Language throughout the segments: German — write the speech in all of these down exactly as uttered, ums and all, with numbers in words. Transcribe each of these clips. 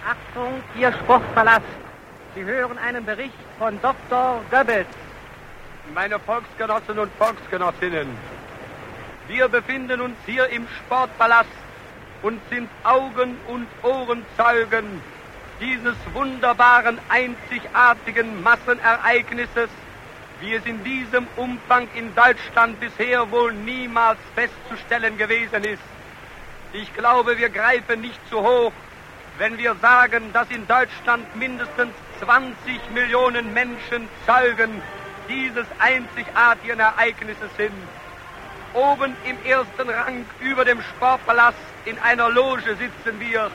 Achtung, Ihr Sportpalast. Sie hören einen Bericht von Doktor Goebbels. Meine Volksgenossen und Volksgenossinnen, wir befinden uns hier im Sportpalast und sind Augen- und Ohrenzeugen dieses wunderbaren, einzigartigen Massenereignisses, wie es in diesem Umfang in Deutschland bisher wohl niemals festzustellen gewesen ist. Ich glaube, wir greifen nicht zu hoch, wenn wir sagen, dass in Deutschland mindestens zwanzig Millionen Menschen Zeugen dieses einzigartigen Ereignisses sind. Oben im ersten Rang über dem Sportpalast in einer Loge sitzen wir.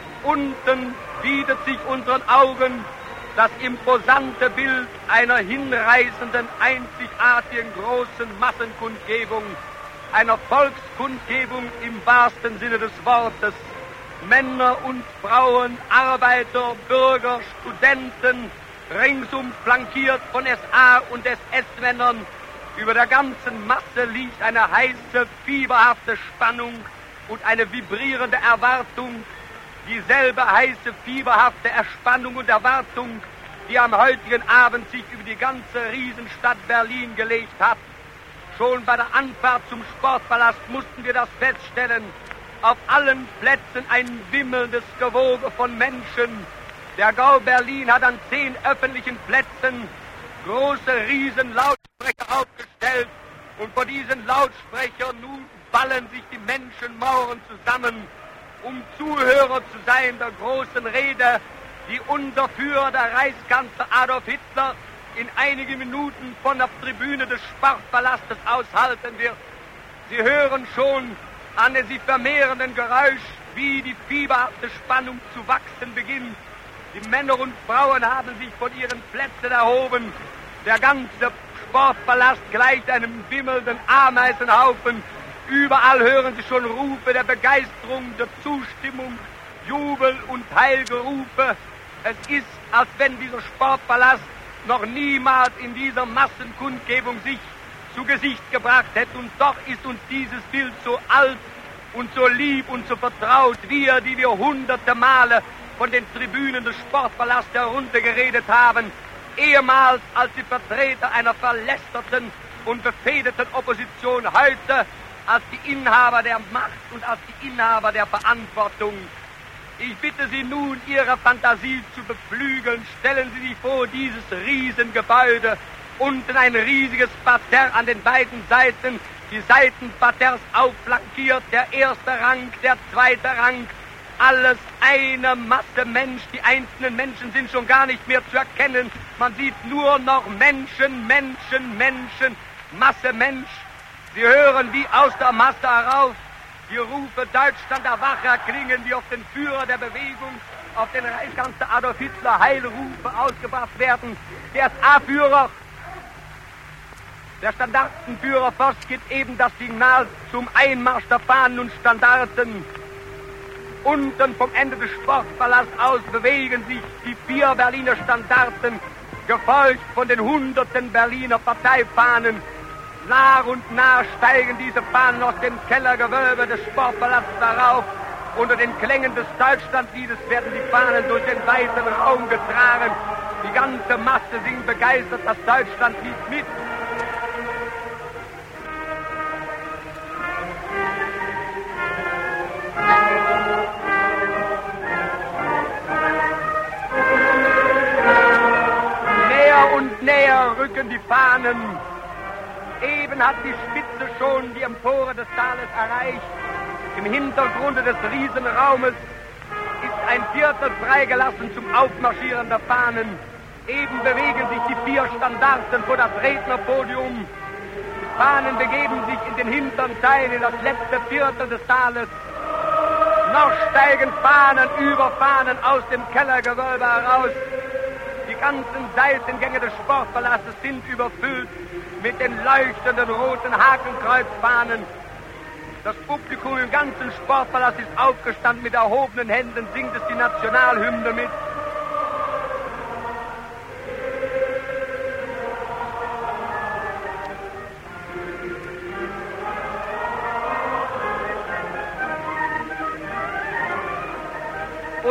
Unten bietet sich unseren Augen das imposante Bild einer hinreißenden, einzigartigen großen Massenkundgebung, einer Volkskundgebung im wahrsten Sinne des Wortes. Männer und Frauen, Arbeiter, Bürger, Studenten, ringsum flankiert von S A- und S S-Männern. Über der ganzen Masse liegt eine heiße, fieberhafte Spannung und eine vibrierende Erwartung. Dieselbe heiße, fieberhafte Erspannung und Erwartung, die am heutigen Abend sich über die ganze Riesenstadt Berlin gelegt hat. Schon bei der Anfahrt zum Sportpalast mussten wir das feststellen. Auf allen Plätzen ein wimmelndes Gewoge von Menschen. Der Gau Berlin hat an zehn öffentlichen Plätzen große Riesenlautsprecher aufgestellt. Und vor diesen Lautsprechern nun ballen sich die Menschenmauren zusammen, um Zuhörer zu sein der großen Rede, die unser Führer, der Reichskanzler Adolf Hitler, in einigen Minuten von der Tribüne des Sportpalastes aushalten wird. Sie hören schon an dem sich vermehrenden Geräusch, wie die fieberhafte Spannung zu wachsen beginnt. Die Männer und Frauen haben sich von ihren Plätzen erhoben. Der ganze Sportpalast gleicht einem wimmelnden Ameisenhaufen. Überall hören Sie schon Rufe der Begeisterung, der Zustimmung, Jubel und Heilgerufe. Es ist, als wenn dieser Sportpalast noch niemals in dieser Massenkundgebung sich zu Gesicht gebracht hätte. Und doch ist uns dieses Bild so alt und so lieb und so vertraut. Wir, die wir hunderte Male von den Tribünen des Sportpalastes heruntergeredet haben, ehemals als die Vertreter einer verlästerten und befehdeten Opposition, heute als die Inhaber der Macht und als die Inhaber der Verantwortung. Ich bitte Sie nun, Ihre Fantasie zu beflügeln. Stellen Sie sich vor, dieses Riesengebäude, unten ein riesiges Parterre an den beiden Seiten, die Seitenparterres aufflankiert, der erste Rang, der zweite Rang, alles eine Masse Mensch. Die einzelnen Menschen sind schon gar nicht mehr zu erkennen. Man sieht nur noch Menschen, Menschen, Menschen, Masse Mensch. Sie hören wie aus der Masse heraus die Rufe Deutschland erwache klingen, wie auf den Führer der Bewegung, auf den Reichskanzler Adolf Hitler Heilrufe ausgebracht werden. Der S A-Führer, der Standartenführer Voss gibt eben das Signal zum Einmarsch der Fahnen und Standarten. Unten vom Ende des Sportpalasts aus bewegen sich die vier Berliner Standarten, gefolgt von den hunderten Berliner Parteifahnen. Nach und nach steigen diese Fahnen aus dem Kellergewölbe des Sportpalastes herauf. Unter den Klängen des Deutschlandliedes werden die Fahnen durch den weiten Raum getragen. Die ganze Masse singt begeistert das Deutschlandlied mit. Näher und näher rücken die Fahnen. Eben hat die Spitze schon die Empore des Saales erreicht. Im Hintergrunde des Riesenraumes ist ein Viertel freigelassen zum Aufmarschieren der Fahnen. Eben bewegen sich die vier Standarten vor das Rednerpodium. Die Fahnen begeben sich in den hinteren Teil, in das letzte Viertel des Saales. Noch steigen Fahnen über Fahnen aus dem Kellergewölbe heraus. Die ganzen Seitengänge des Sportpalastes sind überfüllt mit den leuchtenden roten Hakenkreuzfahnen. Das Publikum im ganzen Sportpalast ist aufgestanden, mit erhobenen Händen singt es die Nationalhymne mit.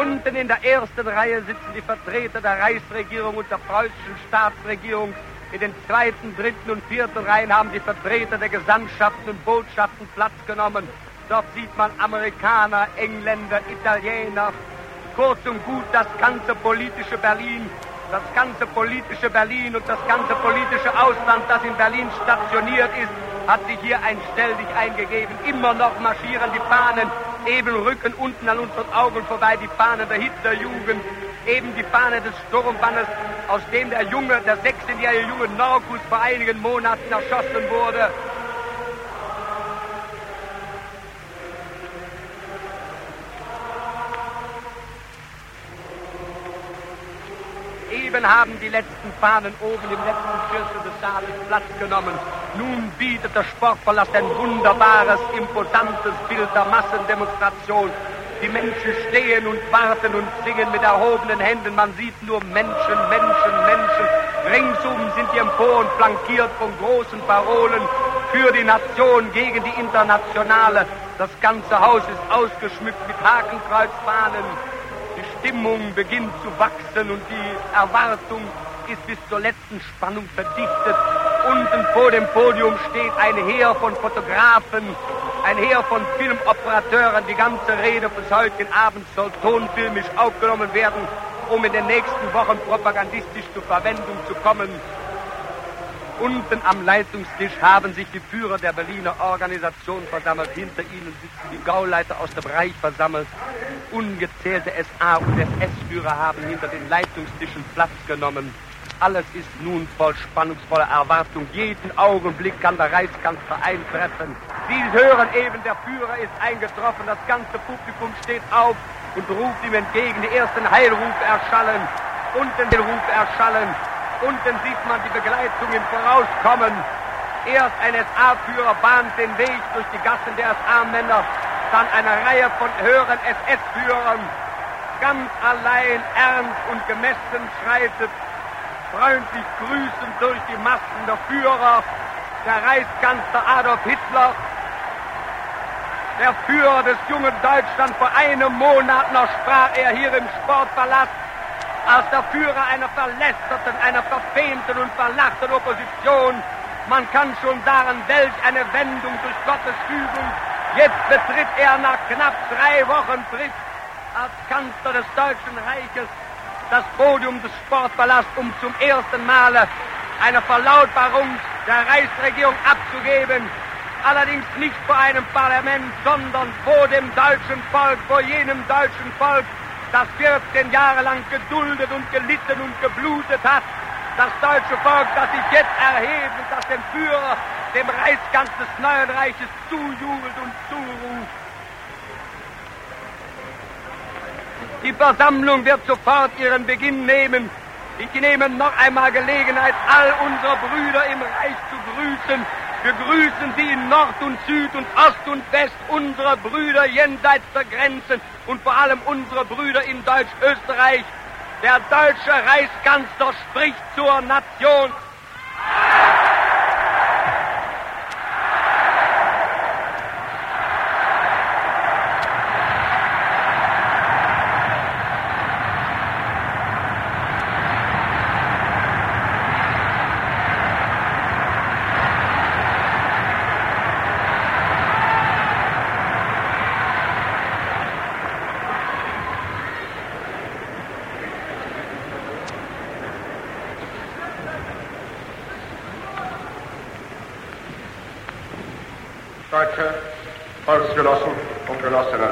Unten in der ersten Reihe sitzen die Vertreter der Reichsregierung und der preußischen Staatsregierung. In den zweiten, dritten und vierten Reihen haben die Vertreter der Gesandtschaften und Botschaften Platz genommen. Dort sieht man Amerikaner, Engländer, Italiener, kurz und gut das ganze politische Berlin. Das ganze politische Berlin und das ganze politische Ausland, das in Berlin stationiert ist, hat sich hier ein Stelldich eingegeben. Immer noch marschieren die Fahnen, eben rücken unten an unseren Augen vorbei die Fahnen der Hitlerjugend, eben die Fahne des Sturmbannes, aus dem der Junge, der sechzehnjährige Junge Norkus vor einigen Monaten erschossen wurde. Eben haben die letzten Fahnen oben im letzten Viertel des Saales Platz genommen. Nun bietet der Sportpalast ein wunderbares, imposantes Bild der Massendemonstration. Die Menschen stehen und warten und singen mit erhobenen Händen. Man sieht nur Menschen, Menschen, Menschen. Ringsum sind die Emporen flankiert von großen Parolen für die Nation, gegen die Internationale. Das ganze Haus ist ausgeschmückt mit Hakenkreuzfahnen. Die Stimmung beginnt zu wachsen und die Erwartung ist bis zur letzten Spannung verdichtet. Unten vor dem Podium steht ein Heer von Fotografen, ein Heer von Filmoperateuren. Die ganze Rede des heutigen Abends soll tonfilmisch aufgenommen werden, um in den nächsten Wochen propagandistisch zur Verwendung zu kommen. Unten am Leitungstisch haben sich die Führer der Berliner Organisation versammelt. Hinter ihnen sitzen die Gauleiter aus dem Reich versammelt. Ungezählte S A- und S S-Führer haben hinter den Leitungstischen Platz genommen. Alles ist nun voll spannungsvoller Erwartung. Jeden Augenblick kann der Reichskanzler eintreffen. Sie hören eben, der Führer ist eingetroffen. Das ganze Publikum steht auf und ruft ihm entgegen. Die ersten Heilrufe erschallen. Unten den Ruf erschallen. Unten sieht man die Begleitung im Vorauskommen. Erst ein S A-Führer bahnt den Weg durch die Gassen der S A-Männer. Dann eine Reihe von höheren S S-Führern. Ganz allein, ernst und gemessen schreitet, freundlich grüßend durch die Massen der Führer, der Reichskanzler Adolf Hitler, der Führer des jungen Deutschland. Vor einem Monat noch sprach er hier im Sportpalast als der Führer einer verlästerten, einer verfemten und verlachten Opposition. Man kann schon sagen, welch eine Wendung durch Gottes Fügung. Jetzt betritt er nach knapp drei Wochen Tritt als Kanzler des Deutschen Reiches das Podium des Sportpalasts, um zum ersten Male eine Verlautbarung der Reichsregierung abzugeben. Allerdings nicht vor einem Parlament, sondern vor dem deutschen Volk, vor jenem deutschen Volk, das vierzehn Jahre lang geduldet und gelitten und geblutet hat. Das deutsche Volk, das sich jetzt erhebt und das dem Führer, dem Reichskanzler des neuen Reiches zujubelt und zuruft. Die Versammlung wird sofort ihren Beginn nehmen. Ich nehme noch einmal Gelegenheit, all unsere Brüder im Reich zu grüßen. Wir grüßen sie in Nord und Süd und Ost und West, unsere Brüder jenseits der Grenzen und vor allem unsere Brüder in Deutsch-Österreich. Der deutsche Reichskanzler spricht zur Nation. Deutsche Volksgenossen und Genossinnen.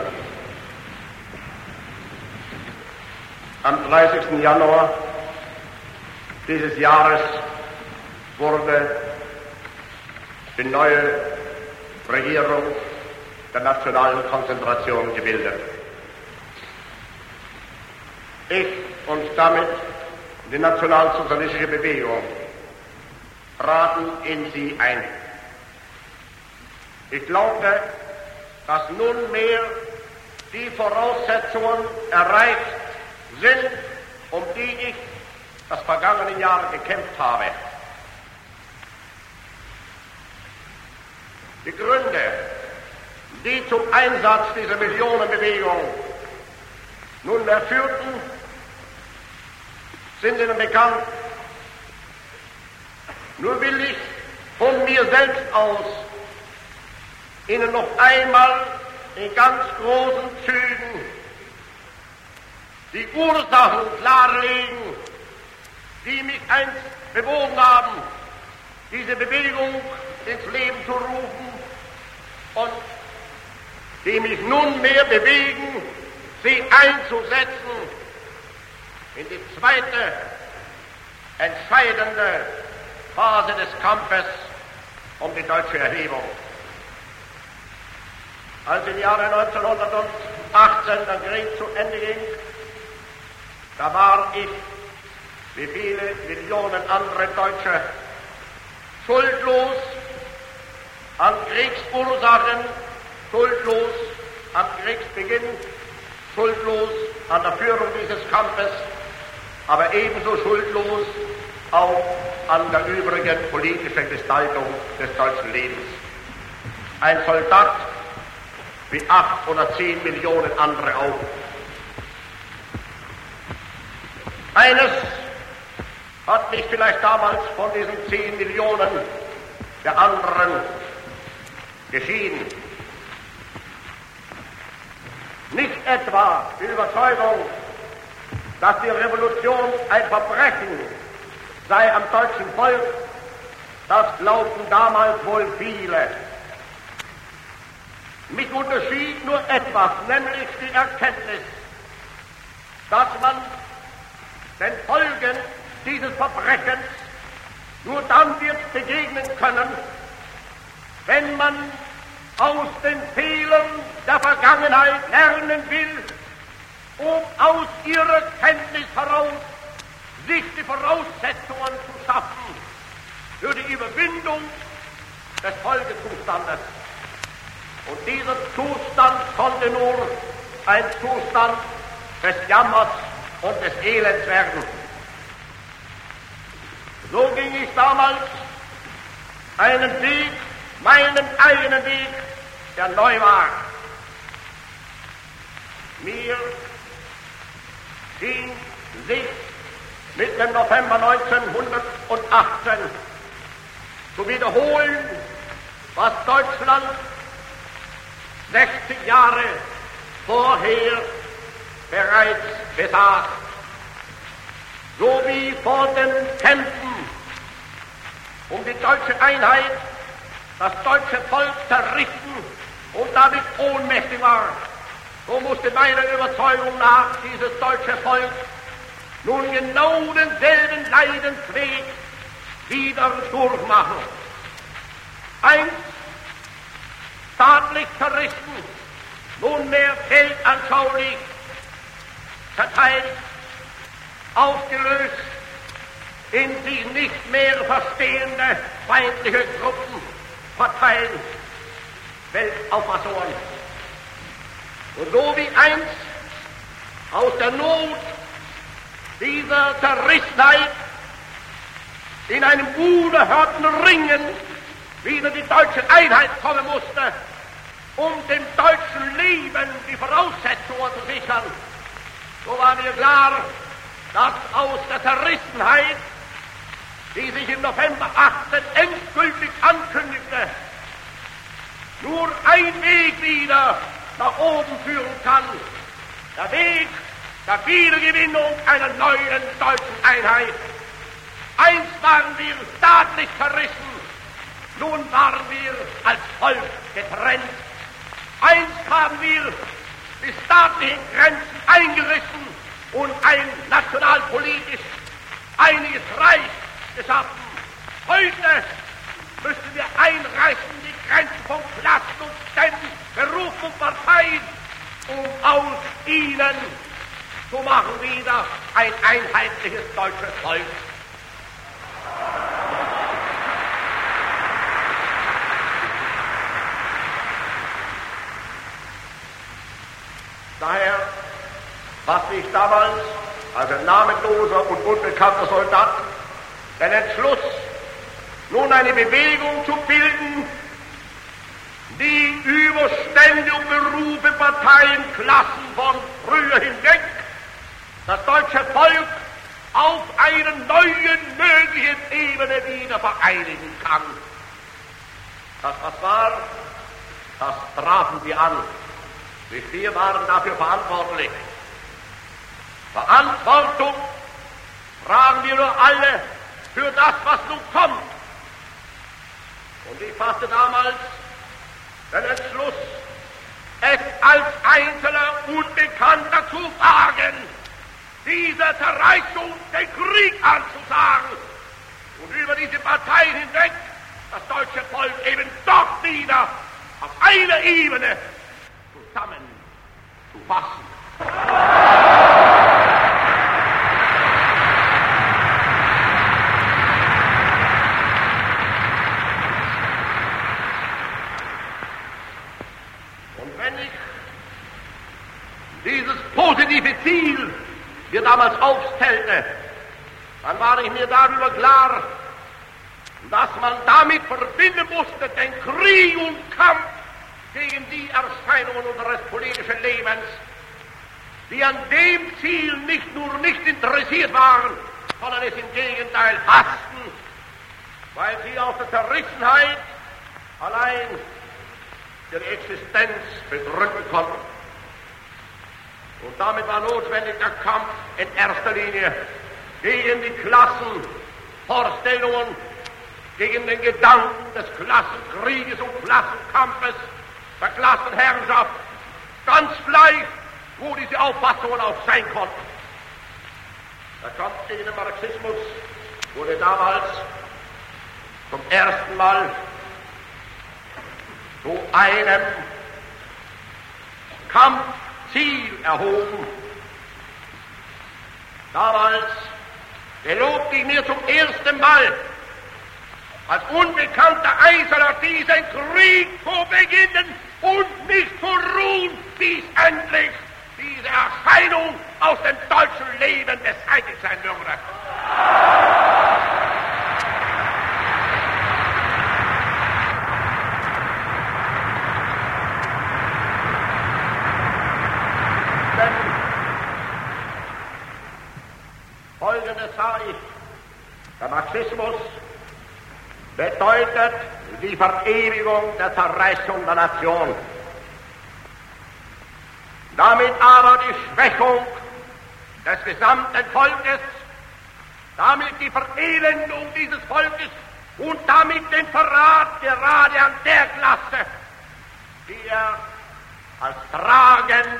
Am dreißigsten Januar dieses Jahres wurde die neue Regierung der nationalen Konzentration gebildet. Ich und damit die nationalsozialistische Bewegung traten in sie ein. Ich glaube, dass nunmehr die Voraussetzungen erreicht sind, um die ich das vergangene Jahr gekämpft habe. Die Gründe, die zum Einsatz dieser Millionenbewegung nunmehr führten, sind Ihnen bekannt. Nur will ich von mir selbst aus Ihnen noch einmal in ganz großen Zügen die Ursachen klarlegen, die mich einst bewogen haben, diese Bewegung ins Leben zu rufen und die mich nunmehr bewegen, sie einzusetzen in die zweite, entscheidende Phase des Kampfes um die deutsche Erhebung. Als im Jahre neunzehnhundertachtzehn der Krieg zu Ende ging, da war ich, wie viele Millionen andere Deutsche, schuldlos an Kriegsursachen, schuldlos am Kriegsbeginn, schuldlos an der Führung dieses Kampfes, aber ebenso schuldlos auch an der übrigen politischen Gestaltung des deutschen Lebens. Ein Soldat wie acht oder zehn Millionen andere auch. Eines hat mich vielleicht damals von diesen zehn Millionen der anderen geschieden. Nicht etwa die Überzeugung, dass die Revolution ein Verbrechen sei am deutschen Volk, das glaubten damals wohl viele. Mich unterschied nur etwas, nämlich die Erkenntnis, dass man den Folgen dieses Verbrechens nur dann wird begegnen können, wenn man aus den Fehlern der Vergangenheit lernen will, um aus ihrer Kenntnis heraus sich die Voraussetzungen zu schaffen für die Überwindung des Folgezustandes. Und dieser Zustand konnte nur ein Zustand des Jammers und des Elends werden. So ging ich damals einen Weg, meinen eigenen Weg, der neu war. Mir schien sich mit dem November neunzehnhundertachtzehn zu wiederholen, was Deutschland sechzig Jahre vorher bereits besaß. So wie vor den Kämpfen um die deutsche Einheit das deutsche Volk zerrissen und damit ohnmächtig war, so musste meiner Überzeugung nach dieses deutsche Volk nun genau denselben Leidensweg wieder durchmachen. Einst staatlich zerrissen, nunmehr weltanschaulich verteilt, aufgelöst in sich nicht mehr verstehende feindliche Gruppen verteilt, Weltauffassungen. Und so wie einst aus der Not dieser Zerrissenheit in einem unerhörten Ringen wieder die deutsche Einheit kommen musste, um dem deutschen Leben die Voraussetzungen zu sichern, so war mir klar, dass aus der Zerrissenheit, die sich im November achtzehn endgültig ankündigte, nur ein Weg wieder nach oben führen kann, der Weg der Wiedergewinnung einer neuen deutschen Einheit. Einst waren wir staatlich zerrissen, nun waren wir als Volk getrennt. Einst haben wir die staatlichen Grenzen eingerissen und ein nationalpolitisch einiges Reich geschaffen. Heute müssen wir einreißen die Grenzen von Klassen und Ständen, Berufen und Parteien, um aus ihnen zu machen wieder ein einheitliches deutsches Volk. Daher fasste ich damals als ein namenloser und unbekannter Soldat den Entschluss, nun eine Bewegung zu bilden, die über Stände und Berufe, Parteien, Klassen von früher hinweg das deutsche Volk auf einer neuen möglichen Ebene wieder vereinigen kann. Das, was war, das trafen wir an. Wir waren dafür verantwortlich. Verantwortung tragen wir nur alle für das, was nun kommt. Und ich fasste damals den Entschluss, es als einzelner Unbekannter zu wagen, dieser Zerreißung den Krieg anzusagen und über diese Parteien hinweg das deutsche Volk eben doch wieder auf einer Ebene zusammenzufassen. Und wenn ich dieses positive Ziel mir damals aufstellte, dann war ich mir darüber klar, dass man damit verbinden musste den Krieg und Kampf gegen die Erscheinungen unseres politischen Lebens, die an dem Ziel nicht nur nicht interessiert waren, sondern es im Gegenteil hassten, weil sie aus der Zerrissenheit allein ihre Existenz begründen konnten. Und damit war notwendig der Kampf in erster Linie gegen die Klassenvorstellungen, gegen den Gedanken des Klassenkrieges und Klassenkampfes, der Klassenherrschaft, ganz gleich, wo diese Auffassungen auch sein konnten. Der Kampf gegen den Marxismus wurde damals zum ersten Mal zu einem Kampfziel erhoben. Damals gelobte ich mir zum ersten Mal als unbekannter Einzelner diesen Krieg zu beginnen und nicht zu ruhen, bis endlich diese Erscheinung aus dem deutschen Leben beseitigt sein würde. Denn Folgendes sah ich: Der Marxismus bedeutet die Verewigung der Zerreißung der Nation. Damit aber die Schwächung des gesamten Volkes, damit die Verelendung dieses Volkes und damit den Verrat gerade an der Klasse, die er als tragend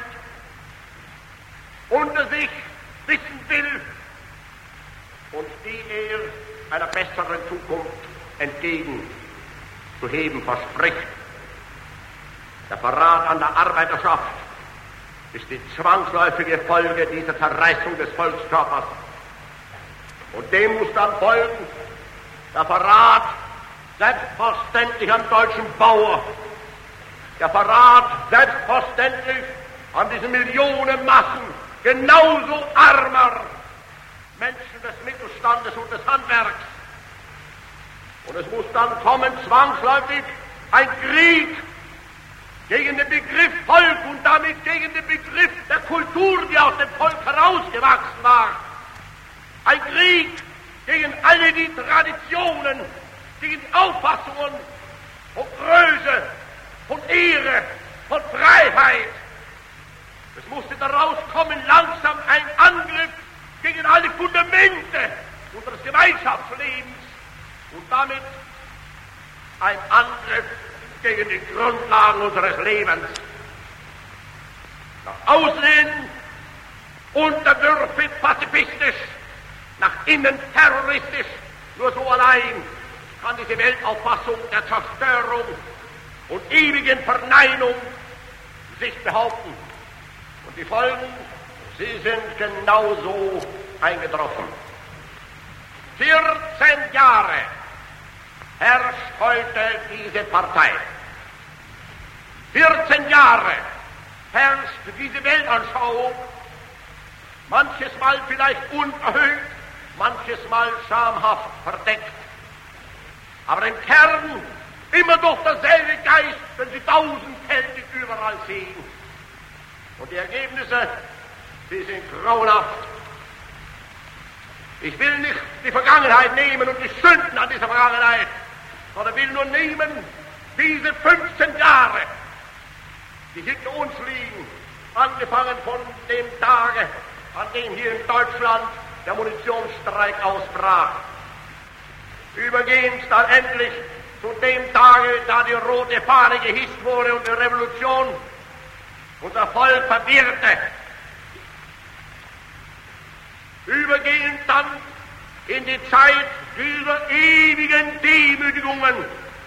unter sich wissen will und die er einer besseren Zukunft entgegenzuheben verspricht. Der Verrat an der Arbeiterschaft ist die zwangsläufige Folge dieser Zerreißung des Volkskörpers. Und dem muss dann folgen der Verrat selbstverständlich am deutschen Bauer, der Verrat selbstverständlich an diesen Millionenmassen genauso armer Menschen des Mittelstandes und des Handwerks. Und es muss dann kommen, zwangsläufig, ein Krieg gegen den Begriff Volk und damit gegen den Begriff der Kultur, die aus dem Volk herausgewachsen war. Ein Krieg gegen alle die Traditionen, gegen die Auffassungen von Größe, von Ehre, von Freiheit. Es musste daraus kommen, langsam ein Angriff gegen alle Fundamente unseres Gemeinschaftslebens und damit ein Angriff gegen die Grundlagen unseres Lebens. Nach außen unterwürfig pazifistisch, nach innen terroristisch, nur so allein kann diese Weltauffassung der Zerstörung und ewigen Verneinung sich behaupten. Und die Folgen, sie sind genauso eingetroffen. vierzehn Jahre herrscht heute diese Partei. vierzehn Jahre herrscht diese Weltanschauung, manches Mal vielleicht unerhöht, manches Mal schamhaft verdeckt. Aber im Kern immer doch derselbe Geist, wenn sie tausendfältig überall sehen. Und die Ergebnisse, die sind grauenhaft. Ich will nicht die Vergangenheit nehmen und die Sünden an dieser Vergangenheit, sondern will nur nehmen diese fünfzehn Jahre, die hinter uns liegen, angefangen von dem Tage, an dem hier in Deutschland der Munitionsstreik ausbrach, übergehend dann endlich zu dem Tage, da die rote Fahne gehisst wurde und die Revolution unser Volk verwirrte, übergehend dann in die Zeit dieser ewigen Demütigungen,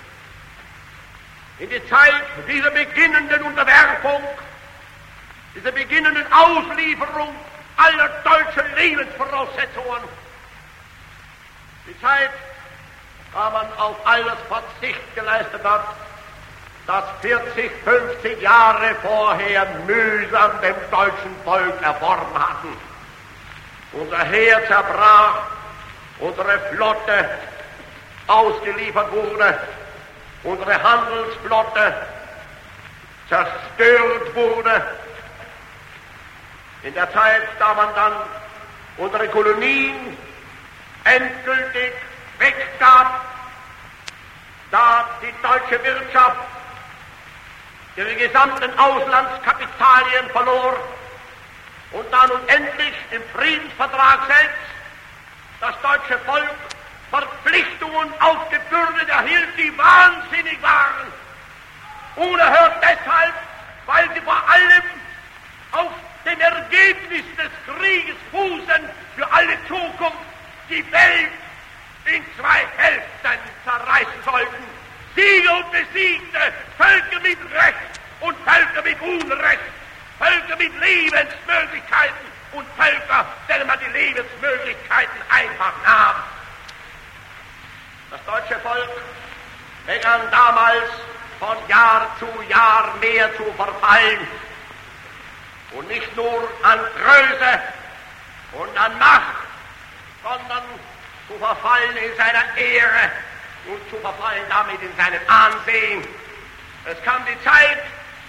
in die Zeit dieser beginnenden Unterwerfung, dieser beginnenden Auslieferung aller deutschen Lebensvoraussetzungen, die Zeit, da man auf alles Verzicht geleistet hat, das vierzig, fünfzig Jahre vorher mühsam dem deutschen Volk erworben hatten. Unser Heer zerbrach, unsere Flotte ausgeliefert wurde, unsere Handelsflotte zerstört wurde. In der Zeit, da man dann unsere Kolonien endgültig weggab, da die deutsche Wirtschaft ihre gesamten Auslandskapitalien verlor und dann nun endlich im Friedensvertrag selbst das deutsche Volk Verpflichtungen aufgebürdet erhielt, die wahnsinnig waren. Unerhört deshalb, weil sie vor allem auf dem Ergebnis des Krieges fußen, für alle Zukunft die Welt in zwei Hälften zerreißen sollten. Sieger und Besiegte, Völker mit Recht und Völker mit Unrecht, Völker mit Lebensmöglichkeiten und Völker, denen man die Lebensmöglichkeiten einfach nahm. Das deutsche Volk begann damals von Jahr zu Jahr mehr zu verfallen. Und nicht nur an Größe und an Macht, sondern zu verfallen in seiner Ehre und zu verfallen damit in seinem Ansehen. Es kam die Zeit,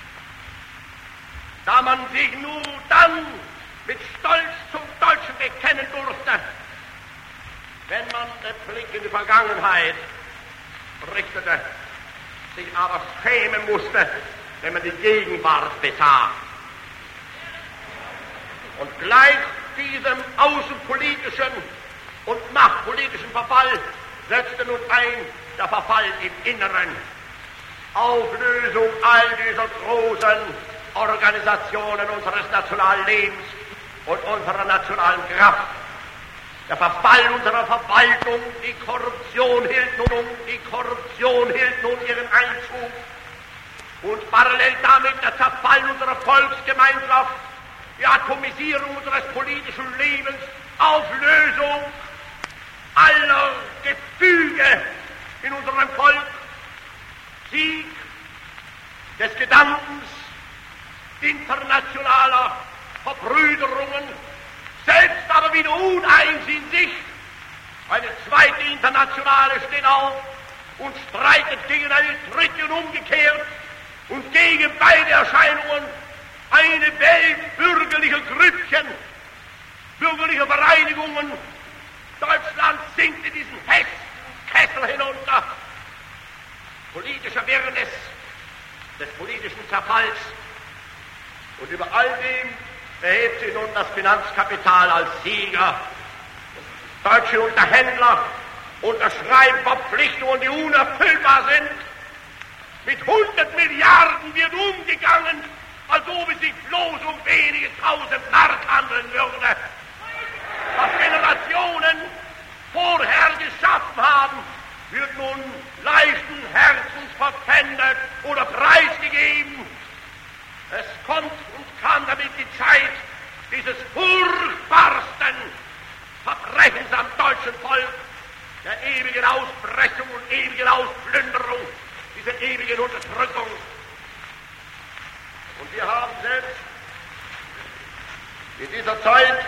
da man sich nur dann mit Stolz zum Deutschen bekennen durfte, wenn man den Blick in die Vergangenheit richtete, sich aber schämen musste, wenn man die Gegenwart besah. Und gleich diesem außenpolitischen und machtpolitischen Verfall setzte nun ein der Verfall im Inneren. Auflösung all dieser großen Organisationen unseres nationalen Lebens und unserer nationalen Kraft. Der Verfall unserer Verwaltung, die Korruption hielt nun, die Korruption hielt nun ihren Einzug. Und parallel damit der Zerfall unserer Volksgemeinschaft, die Atomisierung unseres politischen Lebens, Auflösung aller Gefüge in unserem Volk, Sieg des Gedankens internationaler Verbrüderungen, selbst aber wieder uneins in sich. Eine zweite Internationale steht auf und streitet gegen eine dritte und umgekehrt und gegen beide Erscheinungen eine Welt bürgerlicher Grüppchen, bürgerlicher Vereinigungen. Deutschland sinkt in diesen Festkessel hinunter, politischer Wirrnis, des politischen Zerfalls. Und über all dem erhebt sich nun das Finanzkapital als Sieger. Deutsche Unterhändler unterschreiben Verpflichtungen, die unerfüllbar sind. Mit hundert Milliarden wird umgegangen, als ob es sich bloß um wenige tausend Mark handeln würde. Was Generationen vorher geschaffen haben, wird nun leichten Herzens verpfändet oder preisgegeben. Es kommt und kam damit die Zeit dieses furchtbarsten Verbrechens am deutschen Volk, der ewigen Auspressung und ewigen Ausplünderung, dieser ewigen Unterdrückung. Und wir haben selbst in dieser Zeit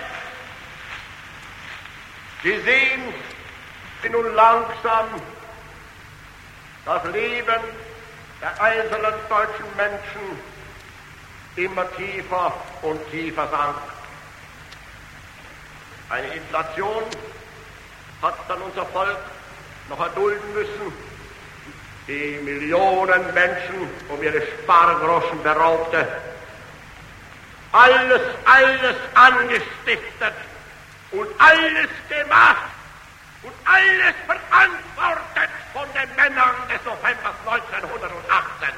gesehen, wie nun langsam das Leben der einzelnen deutschen Menschen immer tiefer und tiefer sank. Eine Inflation hat dann unser Volk noch erdulden müssen, die Millionen Menschen um ihre Spargroschen beraubte. Alles, alles angestiftet und alles gemacht und alles verantwortet von den Männern des Novembers neunzehnhundertachtzehn.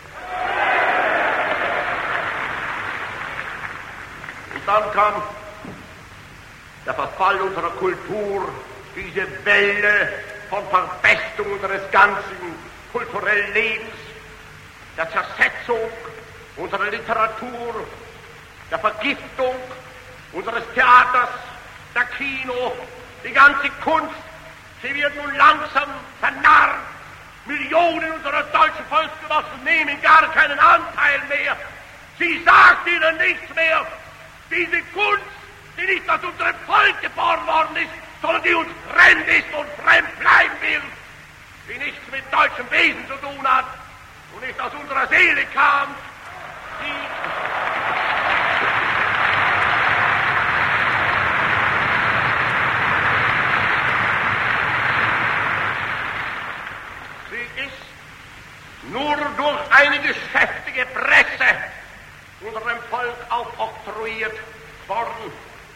Und dann kam der Verfall unserer Kultur, diese Welle von Verpestung unseres ganzen kulturellen Lebens, der Zersetzung unserer Literatur, der Vergiftung unseres Theaters, der Kino, die ganze Kunst. Sie wird nun langsam vernarrt. Millionen unserer deutschen Volksgenossen nehmen gar keinen Anteil mehr. Sie sagt ihnen nichts mehr. Diese Kunst, die nicht aus unserem Volk geboren worden ist, sondern die uns fremd ist und fremd bleiben will, die nichts mit deutschem Wesen zu tun hat und nicht aus unserer Seele kam, die nur durch eine geschäftige Presse unserem Volk aufoktroyiert worden,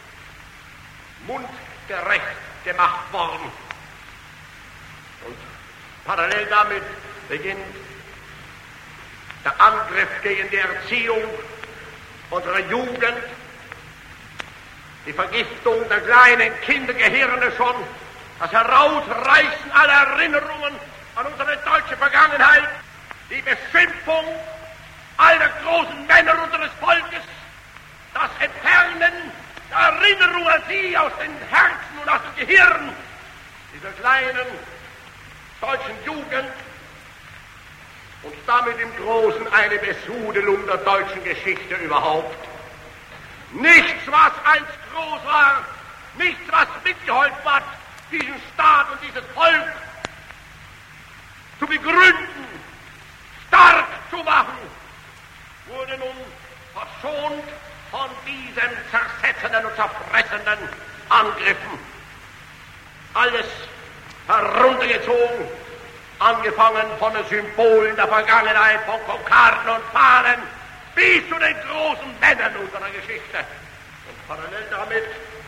mundgerecht gemacht worden. Und parallel damit beginnt der Angriff gegen die Erziehung unserer Jugend, die Vergiftung der kleinen Kindergehirne schon, das Herausreißen aller Erinnerungen an unsere deutsche Vergangenheit, die Beschimpfung aller großen Männer unseres Volkes, das Entfernen der Erinnerung an sie aus den Herzen und aus dem Gehirn dieser kleinen deutschen Jugend und damit im Großen eine Besudelung der deutschen Geschichte überhaupt. Nichts, was einst groß war, nichts, was mitgeholfen hat, diesen Staat und dieses Volk zu begründen, stark zu machen, wurde nun verschont von diesen zersetzenden und zerfressenden Angriffen. Alles heruntergezogen, angefangen von den Symbolen der Vergangenheit, von Kokarden und Fahnen, bis zu den großen Männern unserer Geschichte. Und parallel damit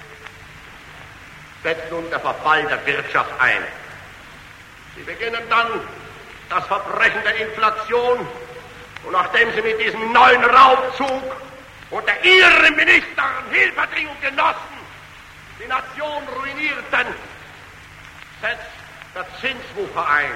setzt nun der Verfall der Wirtschaft ein. Sie beginnen dann das Verbrechen der Inflation, und nachdem sie mit diesem neuen Raubzug unter ihren Ministern Hilferdingung genossen, die Nation ruinierten, setzt der Zinswucher ein.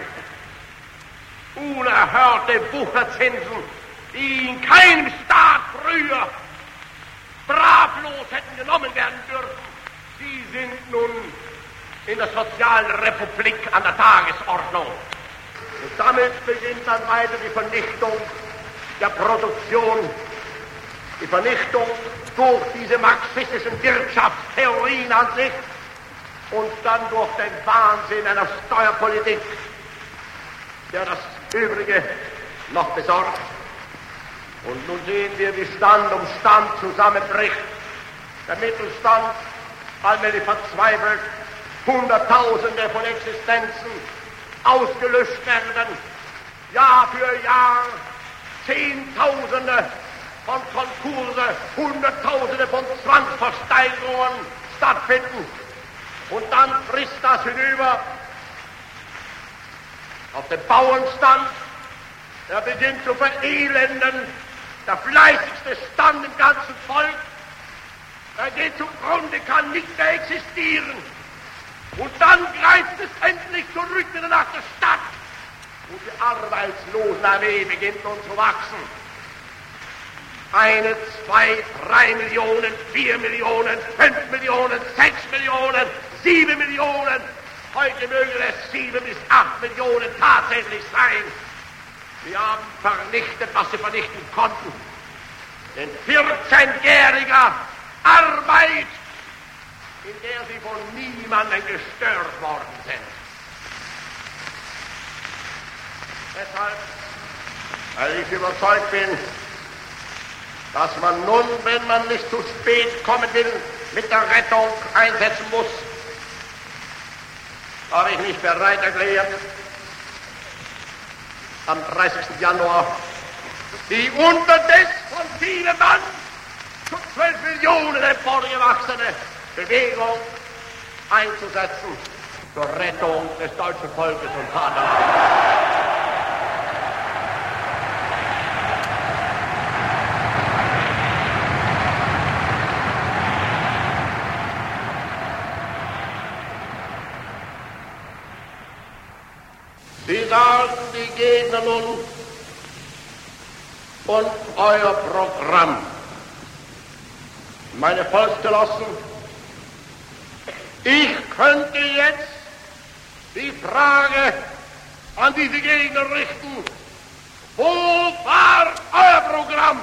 Unerhörte Wucherzinsen, die in keinem Staat früher straflos hätten genommen werden dürfen, die sind nun in der Sozialrepublik an der Tagesordnung. Und damit beginnt dann weiter die Vernichtung der Produktion, die Vernichtung durch diese marxistischen Wirtschaftstheorien an sich und dann durch den Wahnsinn einer Steuerpolitik, der das Übrige noch besorgt. Und nun sehen wir, wie Stand um Stand zusammenbricht. Der Mittelstand allmählich verzweifelt, Hunderttausende von Existenzen ausgelöscht werden, Jahr für Jahr Zehntausende von Konkurse, Hunderttausende von Zwangsversteigerungen stattfinden. Und dann frisst das hinüber auf den Bauernstand, der beginnt zu verelenden, der fleißigste Stand im ganzen Volk, er geht zugrunde, kann nicht mehr existieren. Und dann greift es endlich zurück wieder nach der Stadt. Und die Arbeitslosenarmee beginnt nun zu wachsen. Eine, zwei, drei Millionen, vier Millionen, fünf Millionen, sechs Millionen, sieben Millionen. Heute mögen es sieben bis acht Millionen tatsächlich sein. Sie haben vernichtet, was sie vernichten konnten. In vierzehnjähriger Arbeit, in der sie von niemandem gestört worden sind. Deshalb, weil ich überzeugt bin, dass man nun, wenn man nicht zu spät kommen will, mit der Rettung einsetzen muss, habe ich mich bereit erklärt, am dreißigsten Januar die unterdessen von vielen Mann zu zwölf Millionen emporgewachsene Bewegung einzusetzen zur Rettung des deutschen Volkes und Vaterlandes. Sie sagen, die Gegner nun, und euer Programm. Meine Volksgenossen, ich könnte jetzt die Frage an diese Gegner richten: Wo war euer Programm?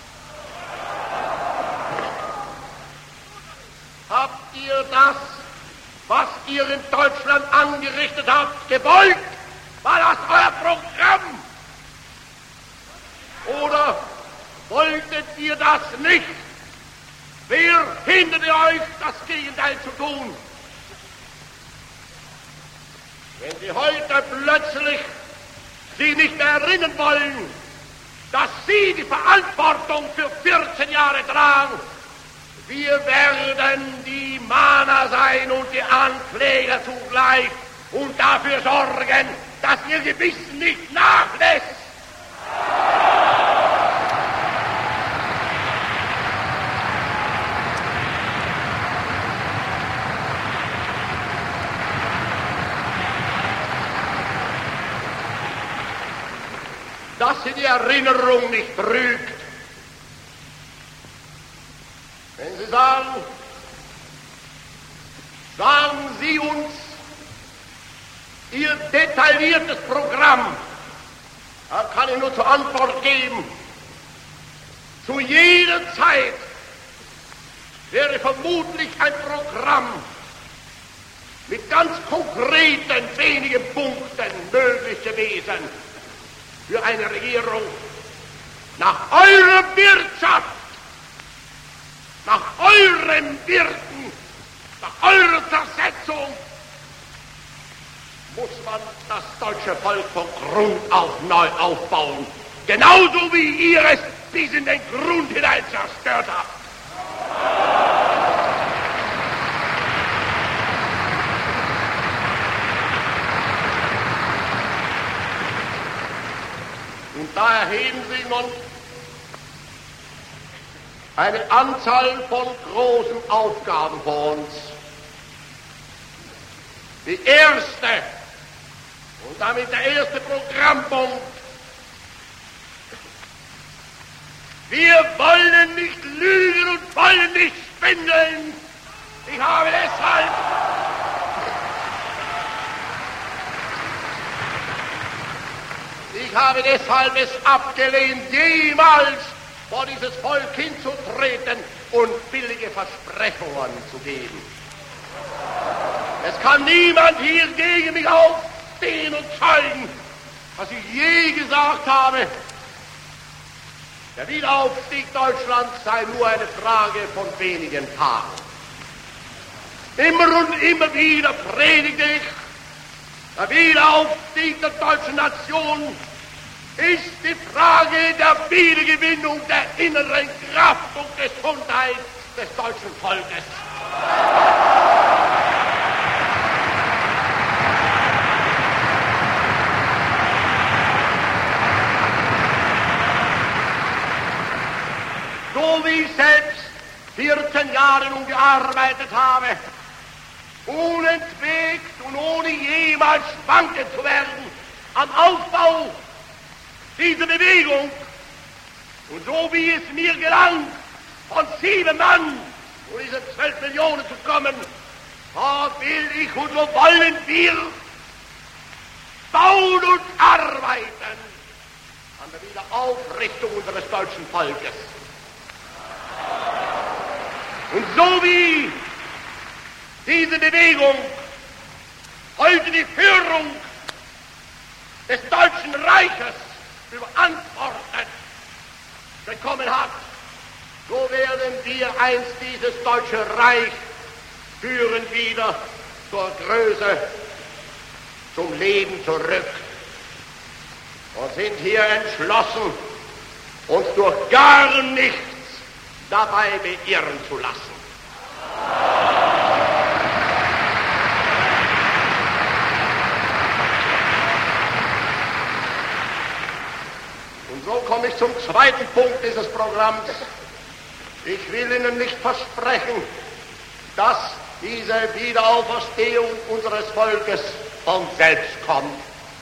Habt ihr das, was ihr in Deutschland angerichtet habt, gewollt? War das euer Programm? Oder wolltet ihr das nicht? Wer hinderte euch, das Gegenteil zu tun? Wenn Sie heute plötzlich Sie nicht mehr erinnern wollen, dass Sie die Verantwortung für vierzehn Jahre tragen, wir werden die Mahner sein und die Ankläger zugleich und dafür sorgen, dass Ihr Gewissen nicht nachlässt. Dass Sie die Erinnerung nicht trügt. Wenn Sie sagen, sagen Sie uns Ihr detailliertes Programm, da kann ich nur zur Antwort geben: Zu jeder Zeit wäre vermutlich ein Programm mit ganz konkreten, wenigen Punkten möglich gewesen für eine Regierung nach eurer Wirtschaft, nach euren Wirten, nach eurer Zersetzung muss man das deutsche Volk von Grund auf neu aufbauen, genauso wie ihr es bis in den Grund hinein zerstört habt. Und da erheben sich nun eine Anzahl von großen Aufgaben vor uns. Die erste, und damit der erste Programmpunkt: Wir wollen nicht lügen und wollen nicht schwindeln. Ich habe deshalb Ich habe deshalb es abgelehnt, jemals vor dieses Volk hinzutreten und billige Versprechungen zu geben. Es kann niemand hier gegen mich aufstehen und zeugen, was ich je gesagt habe. Der Wiederaufstieg Deutschlands sei nur eine Frage von wenigen Tagen. Immer und immer wieder predigte ich, der Wiederaufstieg der deutschen Nation ist die Frage der Wiedergewinnung der inneren Kraft und Gesundheit des deutschen Volkes. So wie ich selbst vierzehn Jahre nun gearbeitet habe, unentwegt und ohne jemals schwanken zu werden am Aufbau dieser Bewegung, und so wie es mir gelang, von sieben Mann zu diesen zwölf Millionen zu kommen, da will ich und so wollen wir bauen und arbeiten an der Wiederaufrichtung unseres deutschen Volkes. Und so wie diese Bewegung heute die Führung des Deutschen Reiches überantwortet bekommen hat, so werden wir einst dieses Deutsche Reich führen wieder zur Größe, zum Leben zurück und sind hier entschlossen, uns durch gar nichts dabei beirren zu lassen. Und so komme ich zum zweiten Punkt dieses Programms. Ich will Ihnen nicht versprechen, dass diese Wiederauferstehung unseres Volkes von selbst kommt.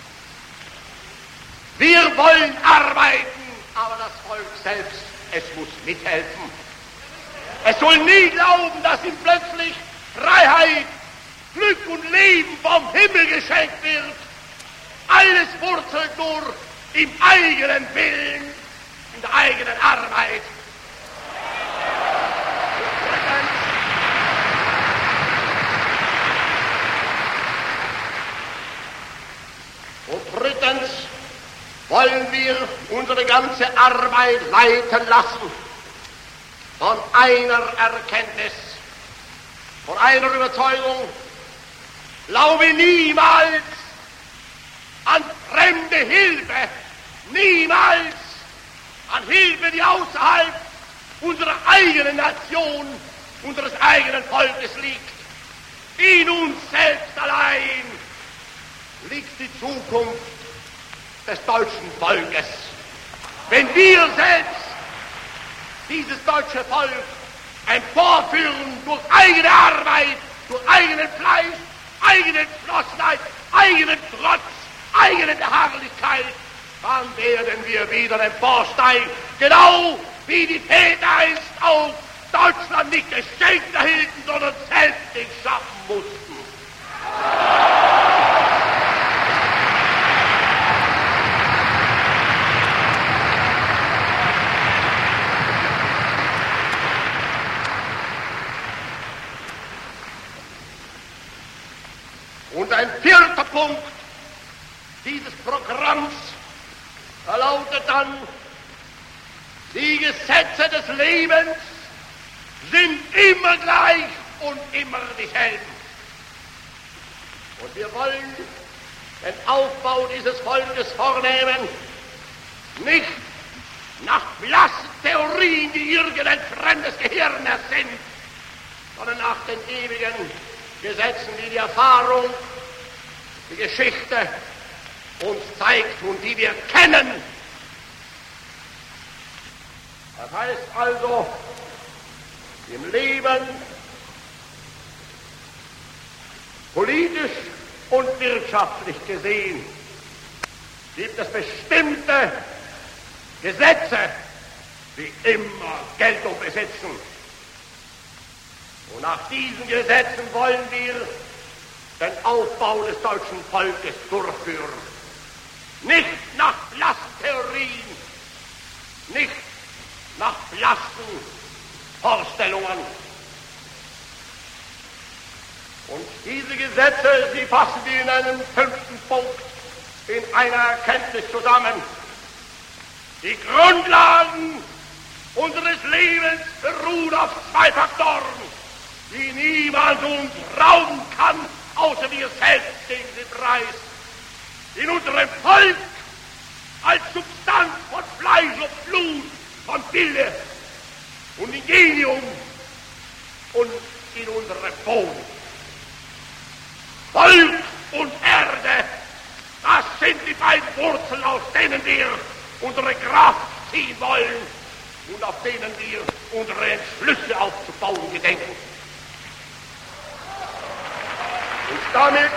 Wir wollen arbeiten, aber das Volk selbst, es muss mithelfen. Es soll nie glauben, dass ihm plötzlich Freiheit, Glück und Leben vom Himmel geschenkt wird. Alles wurzelt nur im eigenen Willen, in der eigenen Arbeit. Und drittens wollen wir unsere ganze Arbeit leiten lassen von einer Erkenntnis, von einer Überzeugung. Glaube niemals an fremde Hilfe, niemals an Hilfe, die außerhalb unserer eigenen Nation, unseres eigenen Volkes liegt. In uns selbst allein liegt die Zukunft des deutschen Volkes. Wenn wir selbst dieses deutsche Volk emporführen durch eigene Arbeit, durch eigenen Fleiß, eigene Entschlossenheit, eigenen Trotz, eigene Beharrlichkeit, dann werden wir wieder emporsteigen, genau wie die Väter einst auch Deutschland nicht geschenkt erhielten, sondern selbst nicht schaffen mussten. Und ein vierter Punkt dieses Programms lautet dann: Die Gesetze des Lebens sind immer gleich und immer dieselben. Und wir wollen den Aufbau dieses Volkes vornehmen, nicht nach blassen Theorien, die irgendein fremdes Gehirn ersinnt, sondern nach den ewigen Gesetzen, die die Erfahrung, die Geschichte uns zeigt und die wir kennen. Das heißt also, im Leben politisch und wirtschaftlich gesehen gibt es bestimmte Gesetze, die immer Geltung besitzen. Und nach diesen Gesetzen wollen wir den Aufbau des deutschen Volkes durchführen. Nicht nach blassen Theorien, nicht nach blassen Vorstellungen. Und diese Gesetze, sie fassen wir in einem fünften Punkt in einer Erkenntnis zusammen. Die Grundlagen unseres Lebens beruhen auf zwei Faktoren, die niemand uns rauben kann, außer wir selbst gegen den Preis. In unserem Volk als Substanz von Fleisch und Blut, von Wille und Ingenium und in unserem Boden. Volk und Erde, das sind die beiden Wurzeln, aus denen wir unsere Kraft ziehen wollen und auf denen wir unsere Entschlüsse aufzubauen gedenken. Und damit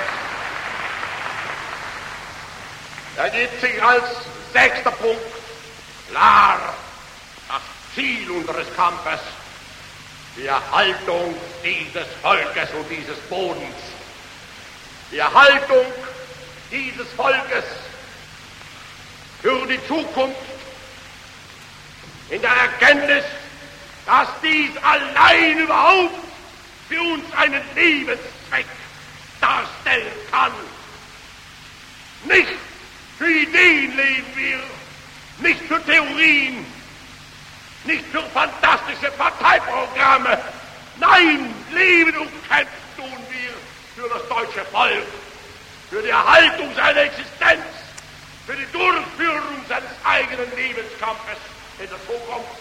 ergibt sich als sechster Punkt klar das Ziel unseres Kampfes, die Erhaltung dieses Volkes und dieses Bodens. Die Erhaltung dieses Volkes für die Zukunft in der Erkenntnis, dass dies allein überhaupt für uns einen Lebenszweck darstellen kann. Nicht Für Ideen leben wir, nicht für Theorien, nicht für fantastische Parteiprogramme. Nein, leben und kämpfen tun wir für das deutsche Volk, für die Erhaltung seiner Existenz, für die Durchführung seines eigenen Lebenskampfes in der Zukunft.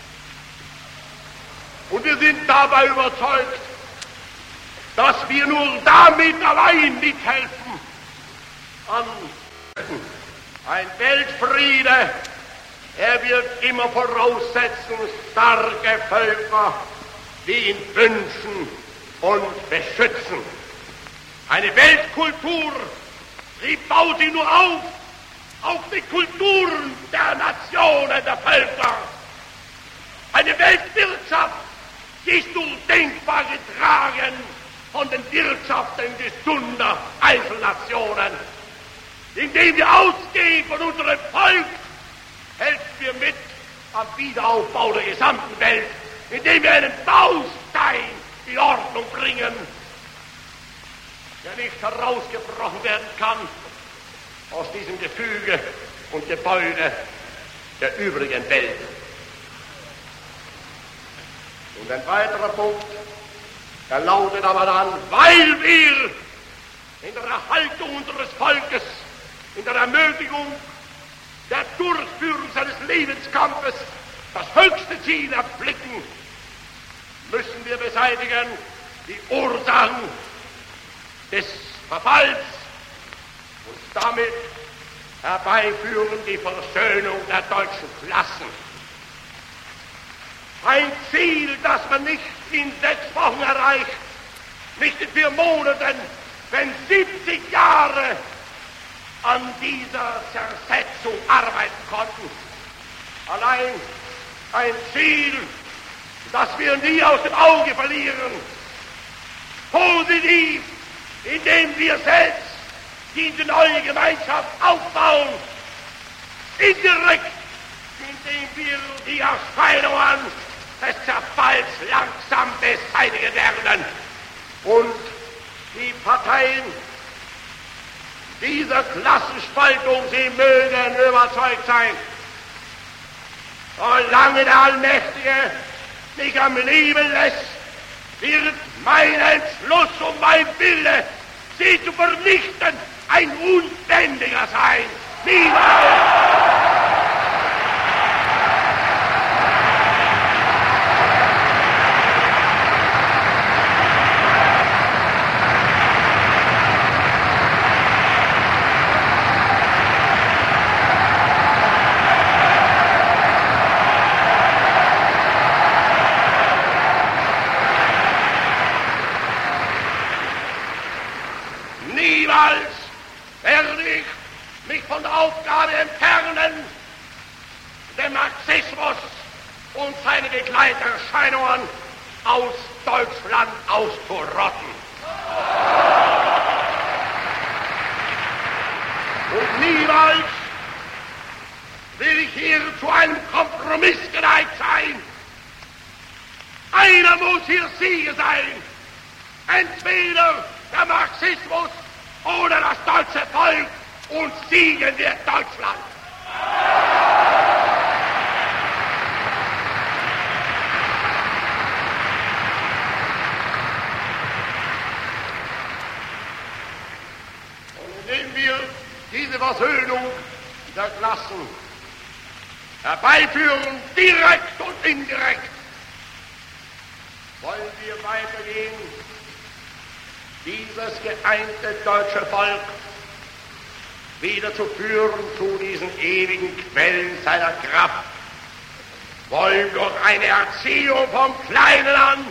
Und wir sind dabei überzeugt, dass wir nur damit allein mithelfen an ein Weltfriede. Er wird immer voraussetzen starke Völker, die ihn wünschen und beschützen. Eine Weltkultur, die baut sie nur auf, auf die Kulturen der Nationen, der Völker. Eine Weltwirtschaft, die ist undenkbar getragen von den Wirtschaften gesunder Einzelnationen. Indem wir ausgehen von unserem Volk, helfen wir mit am Wiederaufbau der gesamten Welt, indem wir einen Baustein in Ordnung bringen, der nicht herausgebrochen werden kann aus diesem Gefüge und Gebäude der übrigen Welt. Und ein weiterer Punkt, der lautet aber dann, weil wir in der Erhaltung unseres Volkes, in der Ermöglichung der Durchführung seines Lebenskampfes das höchste Ziel erblicken, müssen wir beseitigen die Ursachen des Verfalls und damit herbeiführen die Versöhnung der deutschen Klassen. Ein Ziel, das man nicht in sechs Wochen erreicht, nicht in vier Monaten, wenn siebzig Jahre an dieser Zersetzung arbeiten konnten. Allein ein Ziel, das wir nie aus dem Auge verlieren. Positiv, indem wir selbst diese neue Gemeinschaft aufbauen. Indirekt, indem wir die Erscheinungen des Zerfalls langsam beseitigen werden und die Parteien dieser Klassenspaltung, sie mögen überzeugt sein, solange der Allmächtige mich am Leben lässt, wird mein Entschluss und mein Wille, sie zu vernichten, ein unbändiger sein. Niemals! Werde ich mich von der Aufgabe entfernen, den Marxismus und seine Begleiterscheinungen aus Deutschland auszurotten. Und niemals will ich hier zu einem Kompromiss geneigt sein. Einer muss hier Sieger sein. Entweder der Marxismus oder das deutsche Volk, und siegen wird Deutschland. Und indem wir diese Versöhnung der Klassen herbeiführen, direkt und indirekt, wollen wir weitergehen, dieses geeinte deutsche Volk wieder zu führen zu diesen ewigen Quellen seiner Kraft, wollen durch eine Erziehung vom Kleinen an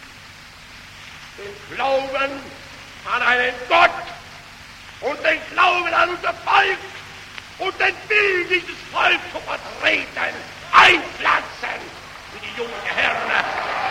den Glauben an einen Gott und den Glauben an unser Volk und den Willen dieses Volkes zu vertreten, einpflanzen in die jungen Gehirne.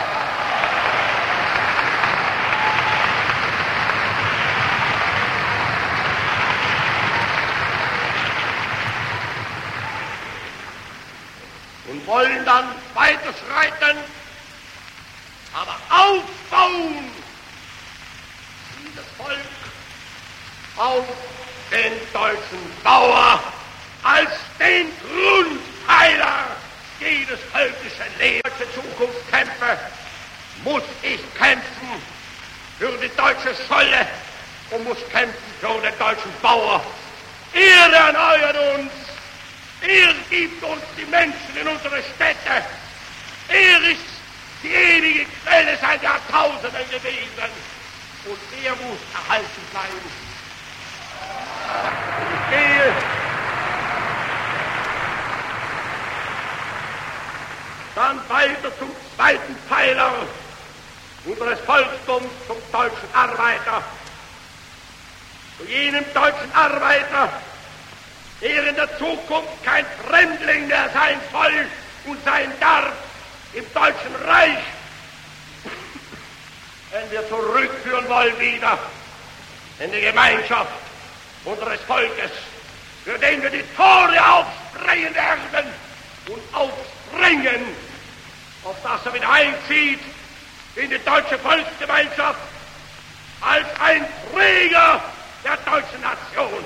Und wollen dann weiterschreiten, aber aufbauen dieses Volk auf den deutschen Bauer als den Grundpfeiler jedes völkischen Lebens. Für Zukunftskämpfe muss ich kämpfen für die deutsche Scholle und muss kämpfen für den deutschen Bauer. Er erneuert uns, er gibt uns die Menschen in unsere Städte, er ist die ewige Quelle seit Jahrtausenden gewesen und er muss erhalten bleiben. Ich gehe dann weiter zum zweiten Pfeiler unseres Volkstums, zum deutschen Arbeiter. Zu jenem deutschen Arbeiter, der in der Zukunft kein Fremdling mehr sein soll und sein darf im Deutschen Reich, wenn wir zurückführen wollen wieder in die Gemeinschaft unseres Volkes, für den wir die Tore aufsprengen werden und aufsprengen, auf das er wieder einzieht in die deutsche Volksgemeinschaft als ein Träger der deutschen Nation.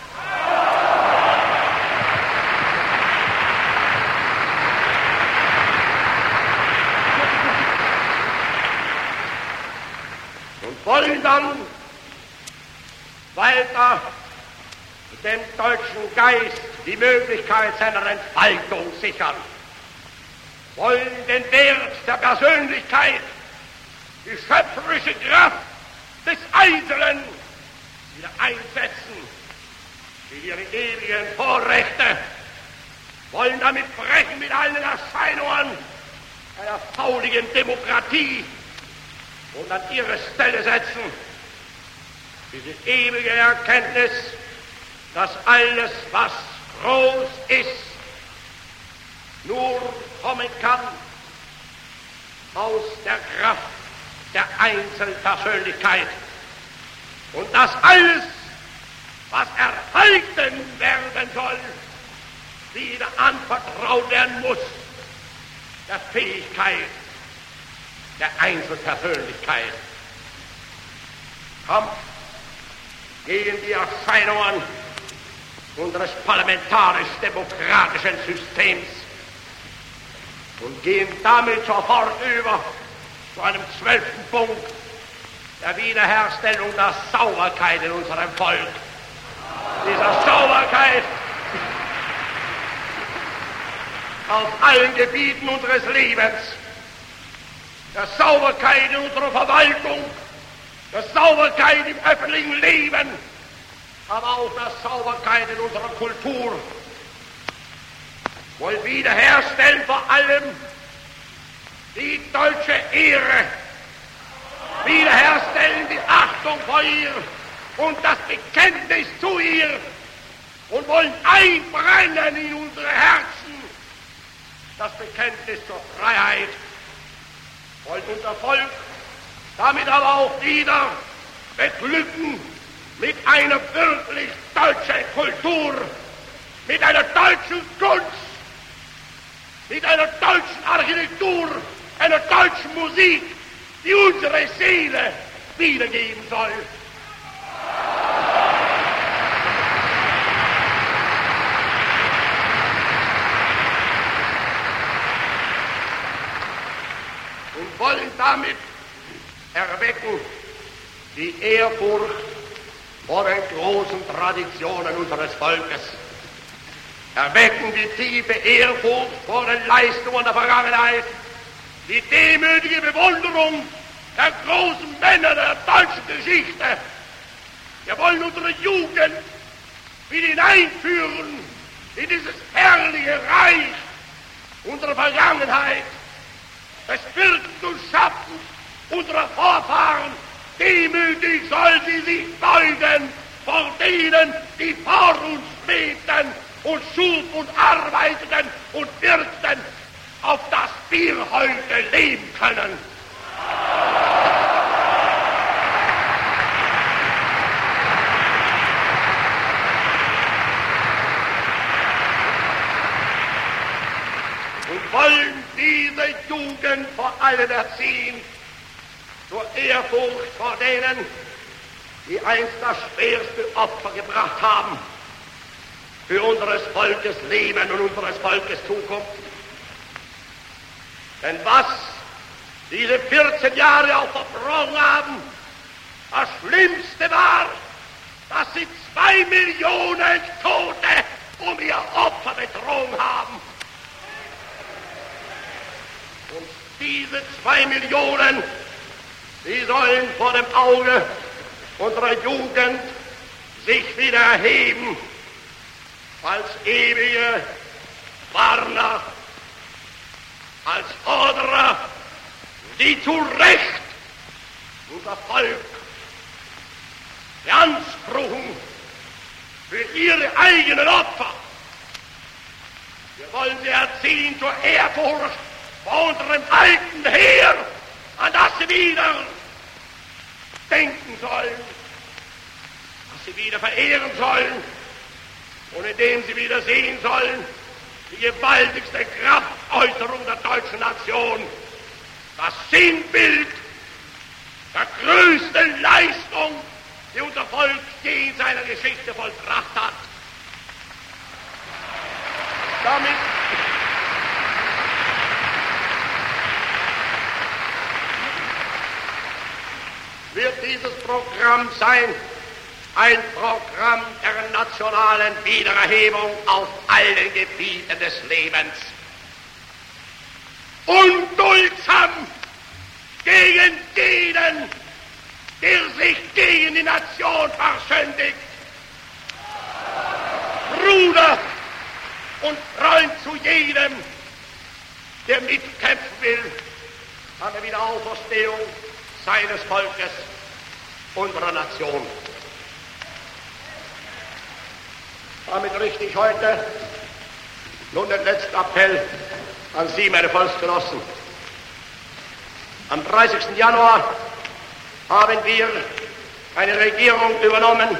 Und wollen dann weiter dem deutschen Geist die Möglichkeit seiner Entfaltung sichern, wollen den Wert der Persönlichkeit, die schöpferische Kraft des Einzelnen wieder einsetzen, wie ihre ewigen Vorrechte, wollen damit brechen mit allen Erscheinungen einer fauligen Demokratie und an ihre Stelle setzen diese ewige Erkenntnis, dass alles, was groß ist, nur kommen kann aus der Kraft der Einzelpersönlichkeit und dass alles, was erhalten werden soll, wieder anvertraut werden muss der Fähigkeit der Einzelpersönlichkeit. Kampf gegen die Erscheinungen unseres parlamentarisch-demokratischen Systems und gehen damit sofort über zu einem zwölften Punkt der Wiederherstellung der Sauberkeit in unserem Volk. Dieser Sauberkeit auf allen Gebieten unseres Lebens, der Sauberkeit in unserer Verwaltung, der Sauberkeit im öffentlichen Leben, aber auch der Sauberkeit in unserer Kultur. Wollen wiederherstellen vor allem die deutsche Ehre, wiederherstellen die Achtung vor ihr und das Bekenntnis zu ihr und wollen einbrennen in unsere Herzen das Bekenntnis zur Freiheit, wollen unser Volk damit aber auch wieder beglücken mit einer wirklich deutschen Kultur, mit einer deutschen Kunst, mit einer deutschen Architektur, einer deutschen Musik, die unsere Seele wiedergeben soll. Und wollen damit erwecken die Ehrfurcht vor den großen Traditionen unseres Volkes, erwecken die tiefe Ehrfurcht vor den Leistungen der Vergangenheit, die demütige Bewunderung der großen Männer der deutschen Geschichte. Wir wollen unsere Jugend wieder hineinführen in dieses herrliche Reich unserer Vergangenheit, des Wirkens und Schaffens unserer Vorfahren. Demütig soll sie sich beugen vor denen, die vor uns lebten und schuf und arbeiteten und wirkten, auf das wir heute leben können. Und wollen diese Jugend vor allem erziehen, zur Ehrfurcht vor denen, die einst das schwerste Opfer gebracht haben für unseres Volkes Leben und unseres Volkes Zukunft. Denn was diese vierzehn Jahre auch verbrochen haben, das Schlimmste war, dass sie zwei Millionen Tote um ihr Opfer betrogen haben. Und diese zwei Millionen, die sollen vor dem Auge unserer Jugend sich wieder erheben als ewige Warner, als Forderer, die zu Recht unser Volk beanspruchen für ihre eigenen Opfer. Wir wollen sie erziehen zur Ehrfurcht vor unserem alten Heer, an das sie wieder denken sollen, dass sie wieder verehren sollen und indem sie wieder sehen sollen, die gewaltigste Kraftäußerung der deutschen Nation, das Sinnbild der größten Leistung, die unser Volk je in seiner Geschichte vollbracht hat. Damit wird dieses Programm sein, ein Programm der nationalen Wiedererhebung auf allen Gebieten des Lebens. Unduldsam gegen jeden, der sich gegen die Nation versündigt. Bruder und Freund zu jedem, der mitkämpfen will an der Wiederauferstehung seines Volkes, unserer Nation. Damit richte ich heute nun den letzten Appell an Sie, meine Volksgenossen. Am dreißigsten Januar haben wir eine Regierung übernommen.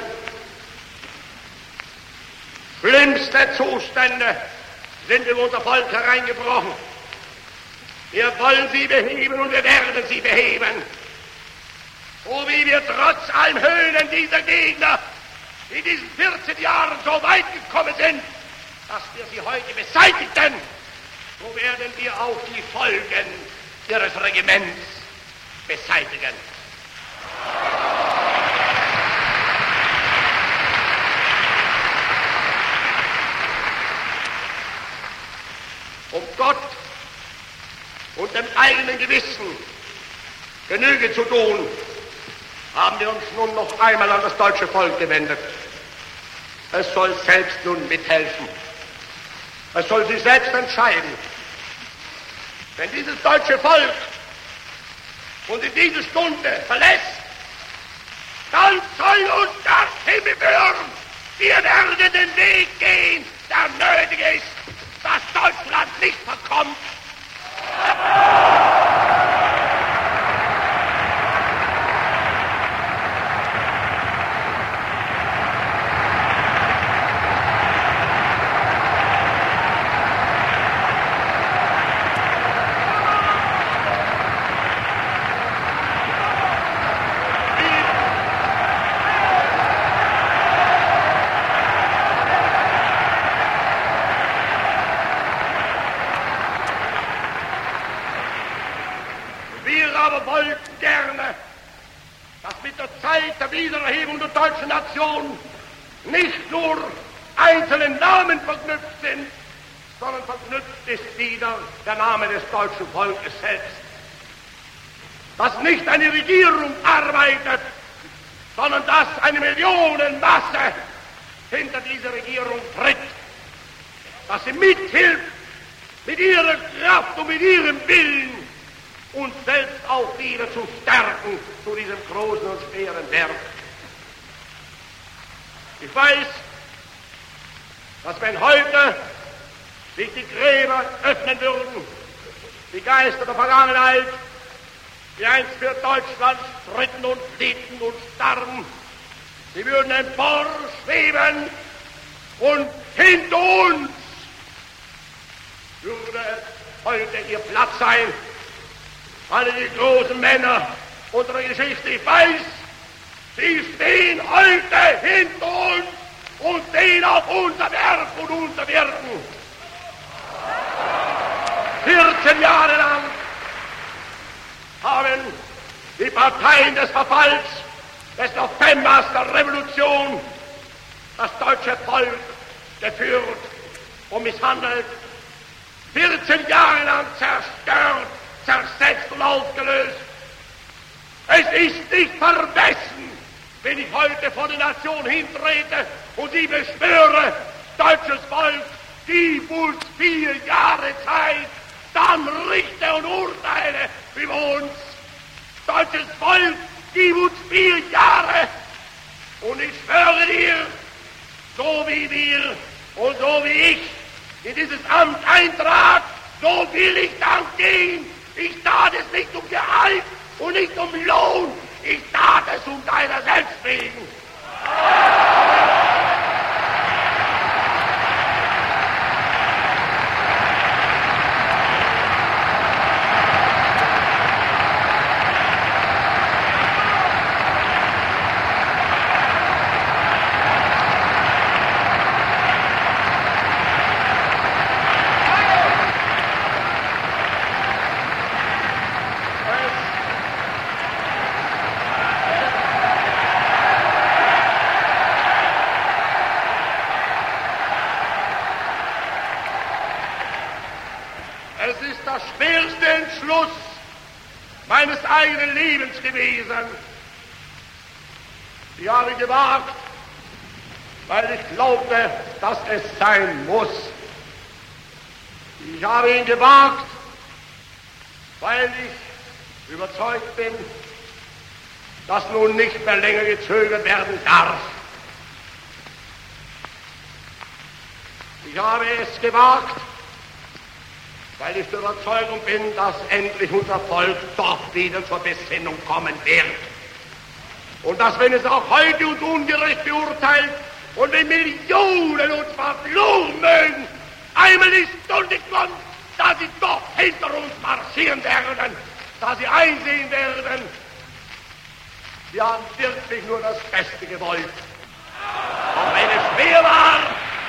Schlimmste Zustände sind über unser Volk hereingebrochen. Wir wollen sie beheben und wir werden sie beheben. So wie wir trotz allem Höhnen dieser Gegner in diesen vierzehn Jahren so weit gekommen sind, dass wir sie heute beseitigten, so werden wir auch die Folgen ihres Regiments beseitigen. Um Gott und dem eigenen Gewissen Genüge zu tun, haben wir uns nun noch einmal an das deutsche Volk gewendet. Es soll selbst nun mithelfen. Es soll sich selbst entscheiden. Wenn dieses deutsche Volk uns in diese Stunde verlässt, dann soll uns das Himmel führen. Wir werden den Weg gehen, der nötig ist, dass Deutschland nicht verkommt. Wiedererhebung der deutschen Nation nicht nur einzelne Namen verknüpft sind, sondern verknüpft ist wieder der Name des deutschen Volkes selbst. Dass nicht eine Regierung arbeitet, sondern dass eine Millionenmasse hinter dieser Regierung tritt. Dass sie mithilft, mit ihrer Kraft und mit ihrem Willen uns selbst auch wieder zu stärken zu diesem großen und schweren Werk. Ich weiß, dass wenn heute sich die Gräber öffnen würden, die Geister der Vergangenheit, die einst für Deutschland stritten und flehten und starren, sie würden emporschweben und hinter uns würde heute ihr Platz sein. Alle die großen Männer unserer Geschichte, ich weiß, Sie stehen heute hinter uns und sehen auf unser Werk und unser Wirken. vierzehn Jahre lang haben die Parteien des Verfalls, des Novembers der Revolution, das deutsche Volk geführt und misshandelt, vierzehn Jahre lang zerstört, zersetzt und aufgelöst. Es ist nicht vermessen, wenn ich heute vor der Nation hintrete und sie beschwöre, deutsches Volk, gib uns vier Jahre Zeit, dann richte und urteile über uns. Deutsches Volk, gib uns vier Jahre. Und ich schwöre dir, so wie wir und so wie ich in dieses Amt eintrat, so will ich dann gehen. Ich tat es nicht um Gehalt und nicht um Lohn. Ich tat es um deiner selbst wegen. Der schwerste Entschluss meines eigenen Lebens gewesen. Ich habe gewagt, weil ich glaubte, dass es sein muss. Ich habe ihn gewagt, weil ich überzeugt bin, dass nun nicht mehr länger gezögert werden darf. Ich habe es gewagt, weil ich der Überzeugung bin, dass endlich unser Volk doch wieder zur Besinnung kommen wird. Und dass, wenn es auch heute uns ungerecht beurteilt und wenn Millionen uns verfluchen mögen, einmal die Stunde kommt, dass sie doch hinter uns marschieren werden, dass sie einsehen werden, wir haben wirklich nur das Beste gewollt. Auch wenn es schwer war,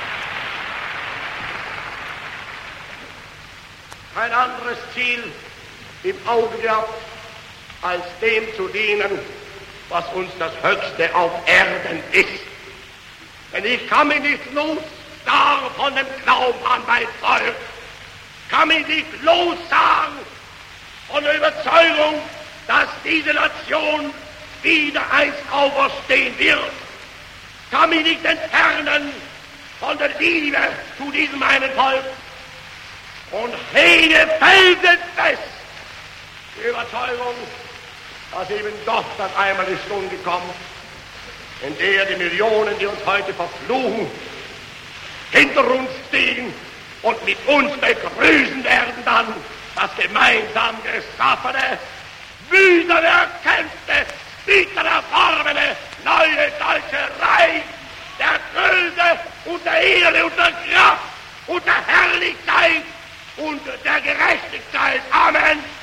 kein anderes Ziel im Auge gehabt, als dem zu dienen, was uns das Höchste auf Erden ist. Denn ich kann mich nicht lossagen von dem Glauben an mein Volk, kann mich nicht lossagen von der Überzeugung, dass diese Nation wieder einst auferstehen wird, kann mich nicht entfernen von der Liebe zu diesem meinen Volk, und hege felsenfest die Überzeugung, dass eben doch dann einmal die Stunde kommt, in der die Millionen, die uns heute verfluchen, hinter uns stehen und mit uns begrüßen werden dann das gemeinsam geschaffene, mühsam erkämpfte, bitter erworbene neue deutsche Reich der Größe und der Ehre und der Kraft und der Herrlichkeit und der Gerechtigkeit. Amen.